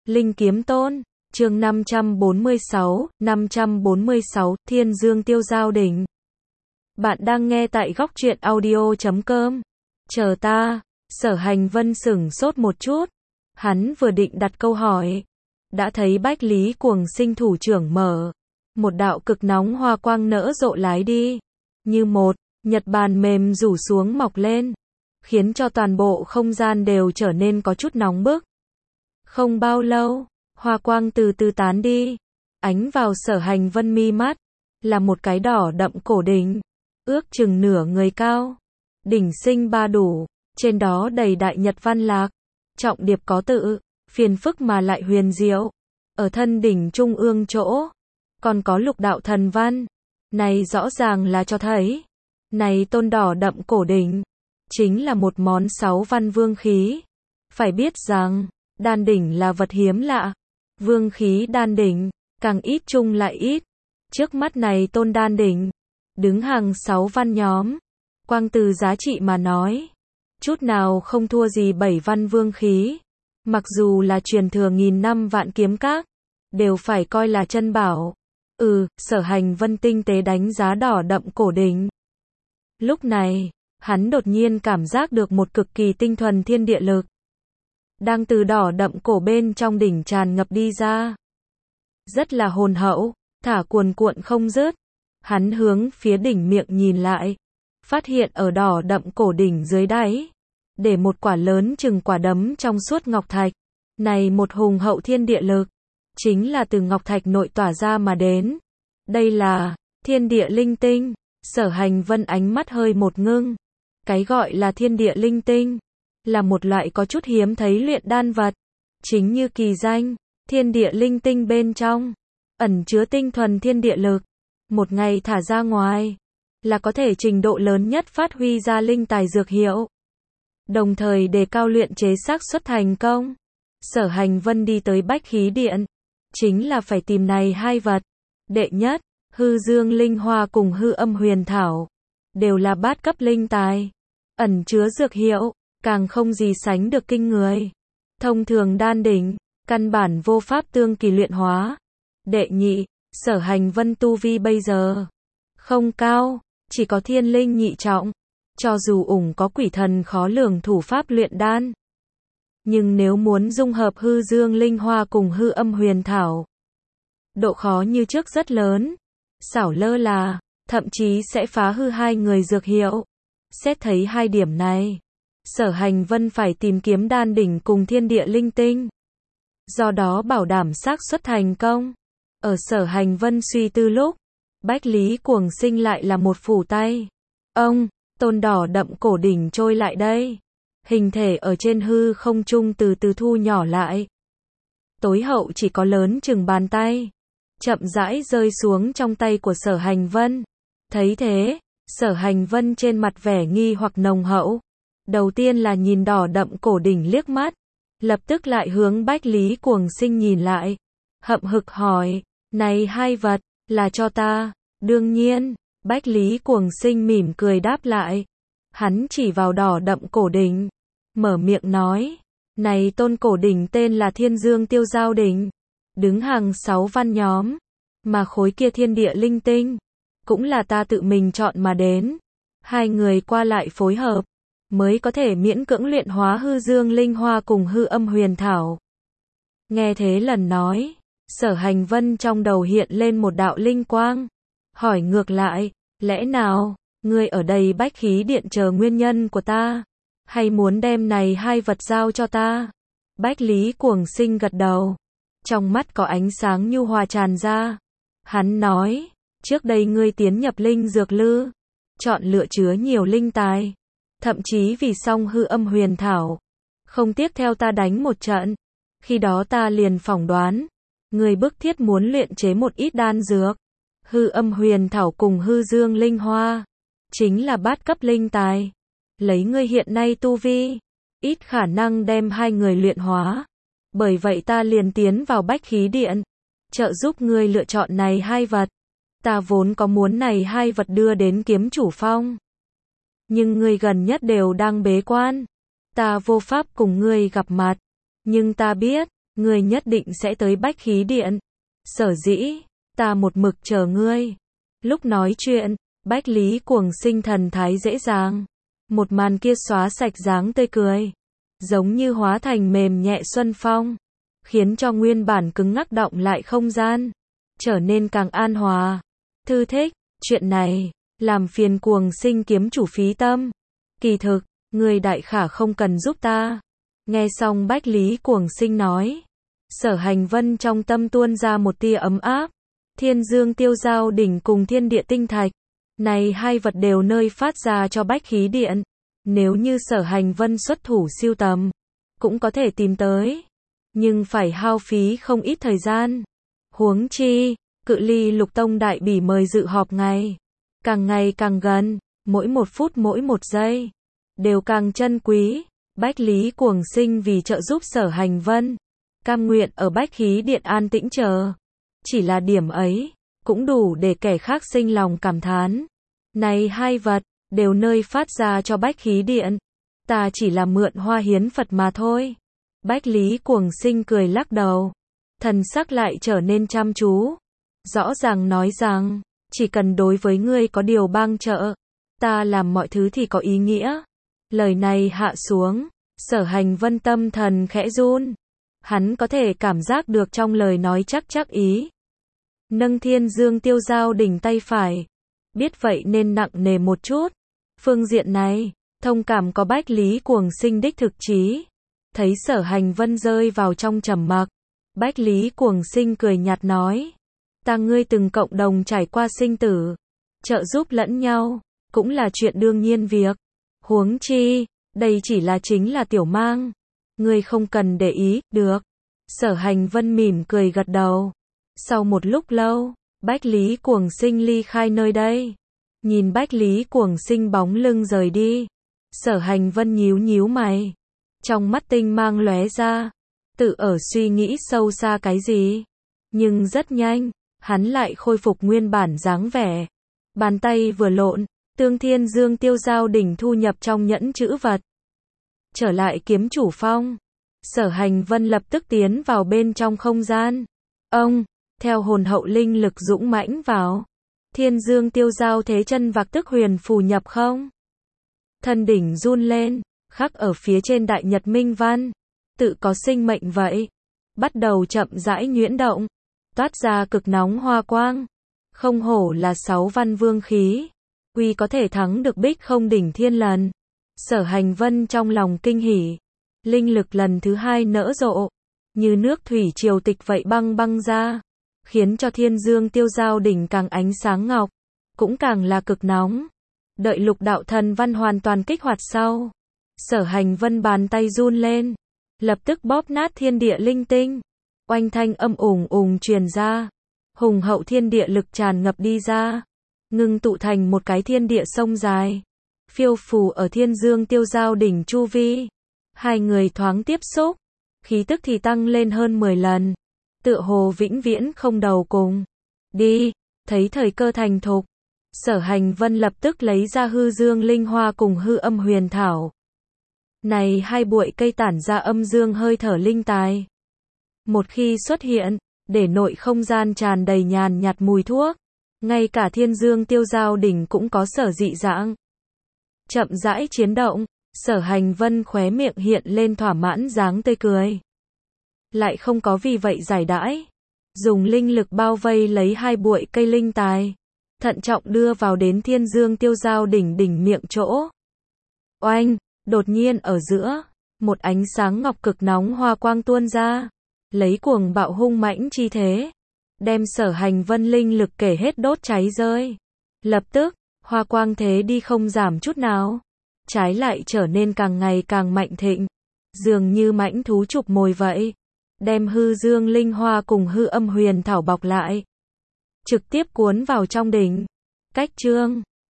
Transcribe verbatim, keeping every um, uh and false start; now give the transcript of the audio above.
Linh Kiếm Tôn, chương năm trăm bốn mươi sáu, năm trăm bốn mươi sáu, Thiên Dương Tiêu Giao Đỉnh. Bạn đang nghe tại góc truyện audio chấm com. Chờ ta, Sở Hành Vân sửng sốt một chút. Hắn vừa định đặt câu hỏi, đã thấy Bách Lý Cuồng Sinh thủ trưởng mở. Một đạo cực nóng hoa quang nở rộ lái đi. Như một, nhật bàn mềm rủ xuống mọc lên. Khiến cho toàn bộ không gian đều trở nên có chút nóng bức. Không bao lâu, hoa quang từ từ tán đi. Ánh vào Sở Hành Vân mi mắt. Là một cái đỏ đậm cổ đỉnh. Ước chừng nửa người cao. Đỉnh sinh ba đủ. Trên đó đầy đại nhật văn lạc. Trọng điệp có tự. Phiền phức mà lại huyền diệu. Ở thân đỉnh trung ương chỗ. Còn có lục đạo thần văn. Này rõ ràng là cho thấy. Này tôn đỏ đậm cổ đỉnh. Chính là một món sáu văn vương khí. Phải biết rằng. Đan đỉnh là vật hiếm lạ. Vương khí đan đỉnh. Càng ít chung lại ít. Trước mắt này tôn đan đỉnh. Đứng hàng sáu văn nhóm. Quang từ giá trị mà nói. Chút nào không thua gì bảy văn vương khí. Mặc dù là truyền thừa nghìn năm vạn kiếm các. Đều phải coi là chân bảo. Ừ, Sở Hành Vân tinh tế đánh giá đỏ đậm cổ đỉnh. Lúc này, hắn đột nhiên cảm giác được một cực kỳ tinh thuần thiên địa lực. Đang từ đỏ đậm cổ bên trong đỉnh tràn ngập đi ra. Rất là hồn hậu, thả cuồn cuộn không dứt. Hắn hướng phía đỉnh miệng nhìn lại. Phát hiện ở đỏ đậm cổ đỉnh dưới đáy. Để một quả lớn chừng quả đấm trong suốt ngọc thạch. Này một hùng hậu thiên địa lực. Chính là từ ngọc thạch nội tỏa ra mà đến. Đây là thiên địa linh tinh. Sở Hành Vân ánh mắt hơi một ngưng. Cái gọi là thiên địa linh tinh. Là một loại có chút hiếm thấy luyện đan vật. Chính như kỳ danh. Thiên địa linh tinh bên trong. Ẩn chứa tinh thuần thiên địa lực. Một ngày thả ra ngoài. Là có thể trình độ lớn nhất phát huy ra linh tài dược hiệu. Đồng thời đề cao luyện chế xác suất thành công. Sở Hành Vân đi tới Bách Khí Điện. Chính là phải tìm này hai vật. Đệ nhất, hư dương linh hoa cùng hư âm huyền thảo. Đều là bát cấp linh tài. Ẩn chứa dược hiệu. Càng không gì sánh được kinh người. Thông thường đan đỉnh. Căn bản vô pháp tương kỳ luyện hóa. Đệ nhị, Sở Hành Vân tu vi bây giờ. Không cao. Chỉ có thiên linh nhị trọng. Cho dù ủng có quỷ thần khó lường thủ pháp luyện đan. Nhưng nếu muốn dung hợp hư dương linh hoa cùng hư âm huyền thảo. Độ khó như trước rất lớn. Xảo lơ là. Thậm chí sẽ phá hư hai người dược hiệu. Xét thấy hai điểm này. Sở Hành Vân phải tìm kiếm đan đỉnh cùng thiên địa linh tinh. Do đó bảo đảm xác suất thành công. Ở Sở Hành Vân suy tư lúc. Bách Lý Cuồng Sinh lại là một phủ tay. Ông, tôn đỏ đậm cổ đỉnh trôi lại đây. Hình thể ở trên hư không trung từ từ thu nhỏ lại. Tối hậu chỉ có lớn chừng bàn tay. Chậm rãi rơi xuống trong tay của Sở Hành Vân. Thấy thế, Sở Hành Vân trên mặt vẻ nghi hoặc nồng hậu. Đầu tiên là nhìn đỏ đậm cổ đỉnh liếc mắt. Lập tức lại hướng Bách Lý Cuồng Sinh nhìn lại. Hậm hực hỏi, này hai vật, là cho ta. Đương nhiên, Bách Lý Cuồng Sinh mỉm cười đáp lại. Hắn chỉ vào đỏ đậm cổ đỉnh. Mở miệng nói, này tôn cổ đỉnh tên là Thiên Dương Tiêu Giao Đỉnh. Đứng hàng sáu văn nhóm. Mà khối kia thiên địa linh tinh. Cũng là ta tự mình chọn mà đến. Hai người qua lại phối hợp. Mới có thể miễn cưỡng luyện hóa hư dương linh hoa cùng hư âm huyền thảo. Nghe thế lần nói. Sở Hành Vân trong đầu hiện lên một đạo linh quang. Hỏi ngược lại, lẽ nào, ngươi ở đây Bách Khí Điện chờ nguyên nhân của ta? Hay muốn đem này hai vật giao cho ta? Bách Lý Cuồng Sinh gật đầu. Trong mắt có ánh sáng nhu hòa tràn ra. Hắn nói, trước đây ngươi tiến nhập linh dược lư. Chọn lựa chứa nhiều linh tài. Thậm chí vì xong hư âm huyền thảo. Không tiếc theo ta đánh một trận. Khi đó ta liền phỏng đoán. Ngươi bức thiết muốn luyện chế một ít đan dược. Hư âm huyền thảo cùng hư dương linh hoa. Chính là bát cấp linh tài. Lấy ngươi hiện nay tu vi. Ít khả năng đem hai người luyện hóa. Bởi vậy ta liền tiến vào Bách Khí Điện. Trợ giúp ngươi lựa chọn này hai vật. Ta vốn có muốn này hai vật đưa đến kiếm chủ phong. Nhưng ngươi gần nhất đều đang bế quan. Ta vô pháp cùng ngươi gặp mặt. Nhưng ta biết, ngươi nhất định sẽ tới Bách Khí Điện. Sở dĩ, ta một mực chờ ngươi. Lúc nói chuyện, Bách Lý Cuồng Sinh thần thái dễ dàng. Một màn kia xóa sạch dáng tươi cười. Giống như hóa thành mềm nhẹ xuân phong. Khiến cho nguyên bản cứng ngắc động lại không gian. Trở nên càng an hòa. Thư thích, chuyện này, làm phiền Cuồng Sinh kiếm chủ phí tâm. Kỳ thực, ngươi đại khả không cần giúp ta. Nghe xong Bách Lý Cuồng Sinh nói. Sở Hành Vân trong tâm tuôn ra một tia ấm áp. Thiên Dương Tiêu Giao Đỉnh cùng Thiên Địa Tinh Thạch. Này hai vật đều nơi phát ra cho Bách Khí Điện. Nếu như Sở Hành Vân xuất thủ siêu tầm, cũng có thể tìm tới. Nhưng phải hao phí không ít thời gian. Huống chi, cự ly Lục Tông Đại Bỉ mời dự họp ngày. Càng ngày càng gần, mỗi một phút mỗi một giây. Đều càng chân quý. Bách Lý Cuồng Sinh vì trợ giúp Sở Hành Vân. Cam nguyện ở Bách Khí Điện an tĩnh chờ. Chỉ là điểm ấy, cũng đủ để kẻ khác sinh lòng cảm thán. Này hai vật, đều nơi phát ra cho Bách Khí Điện. Ta chỉ là mượn hoa hiến Phật mà thôi. Bách Lý Cuồng Sinh cười lắc đầu. Thần sắc lại trở nên chăm chú. Rõ ràng nói rằng, chỉ cần đối với ngươi có điều bang trợ, ta làm mọi thứ thì có ý nghĩa. Lời này hạ xuống, Sở Hành Vân tâm thần khẽ run. Hắn có thể cảm giác được trong lời nói chắc chắc ý. Nâng Thiên Dương Tiêu Giao Đỉnh tay phải. Biết vậy nên nặng nề một chút. Phương diện này, thông cảm có Bách Lý Cuồng Sinh đích thực chí. Thấy Sở Hành Vân rơi vào trong trầm mặc. Bách Lý Cuồng Sinh cười nhạt nói. Ta ngươi từng cộng đồng trải qua sinh tử. Trợ giúp lẫn nhau, cũng là chuyện đương nhiên việc. Huống chi, đây chỉ là chính là tiểu mang. Ngươi không cần để ý, được. Sở Hành Vân mỉm cười gật đầu. Sau một lúc lâu, Bách Lý Cuồng Sinh ly khai nơi đây. Nhìn Bách Lý Cuồng Sinh bóng lưng rời đi. Sở Hành Vân nhíu nhíu mày. Trong mắt tinh mang lóe ra. Tự ở suy nghĩ sâu xa cái gì. Nhưng rất nhanh, hắn lại khôi phục nguyên bản dáng vẻ. Bàn tay vừa lộn, Tương Thiên Dương Tiêu Giao Đỉnh thu nhập trong nhẫn chữ vật. Trở lại kiếm chủ phong. Sở Hành Vân lập tức tiến vào bên trong không gian. Ông, theo hồn hậu linh lực dũng mãnh vào. Thiên Dương Tiêu Giao thế chân vạc tức huyền phù nhập không. Thân đỉnh run lên, khắc ở phía trên đại nhật minh văn. Tự có sinh mệnh vậy. Bắt đầu chậm rãi nhuyễn động. Toát ra cực nóng hoa quang. Không hổ là sáu văn vương khí. Quy có thể thắng được Bích Không Đỉnh Thiên lần. Sở Hành Vân trong lòng kinh hỉ. Linh lực lần thứ hai nở rộ. Như nước thủy triều tịch vậy băng băng ra. Khiến cho Thiên Dương Tiêu Giao Đỉnh càng ánh sáng ngọc. Cũng càng là cực nóng. Đợi lục đạo thần văn hoàn toàn kích hoạt sau. Sở Hành Vân bàn tay run lên. Lập tức bóp nát thiên địa linh tinh. Oanh thanh âm ủng ủng truyền ra. Hùng hậu thiên địa lực tràn ngập đi ra. Ngưng tụ thành một cái thiên địa sông dài. Phiêu phù ở Thiên Dương Tiêu Giao Đỉnh chu vi. Hai người thoáng tiếp xúc. Khí tức thì tăng lên hơn mười lần. Tựa hồ vĩnh viễn không đầu cùng. Đi, thấy thời cơ thành thục. Sở Hành Vân lập tức lấy ra hư dương linh hoa cùng hư âm huyền thảo. Này hai bụi cây tản ra âm dương hơi thở linh tài. Một khi xuất hiện, để nội không gian tràn đầy nhàn nhạt mùi thuốc. Ngay cả Thiên Dương Tiêu Giao Đỉnh cũng có sở dị dạng. Chậm rãi chiến động, Sở Hành Vân khóe miệng hiện lên thỏa mãn dáng tươi cười. Lại không có vì vậy giải đãi. Dùng linh lực bao vây lấy hai bụi cây linh tài. Thận trọng đưa vào đến Thiên Dương Tiêu Giao Đỉnh đỉnh miệng chỗ. Oanh, đột nhiên ở giữa, một ánh sáng ngọc cực nóng hoa quang tuôn ra. Lấy cuồng bạo hung mãnh chi thế. Đem Sở Hành Vân linh lực kể hết đốt cháy rơi. Lập tức, hoa quang thế đi không giảm chút nào. Trái lại trở nên càng ngày càng mạnh thịnh. Dường như mãnh thú chụp mồi vậy. Đem hư dương linh hoa cùng hư âm huyền thảo bọc lại. Trực tiếp cuốn vào trong đỉnh. Cách chương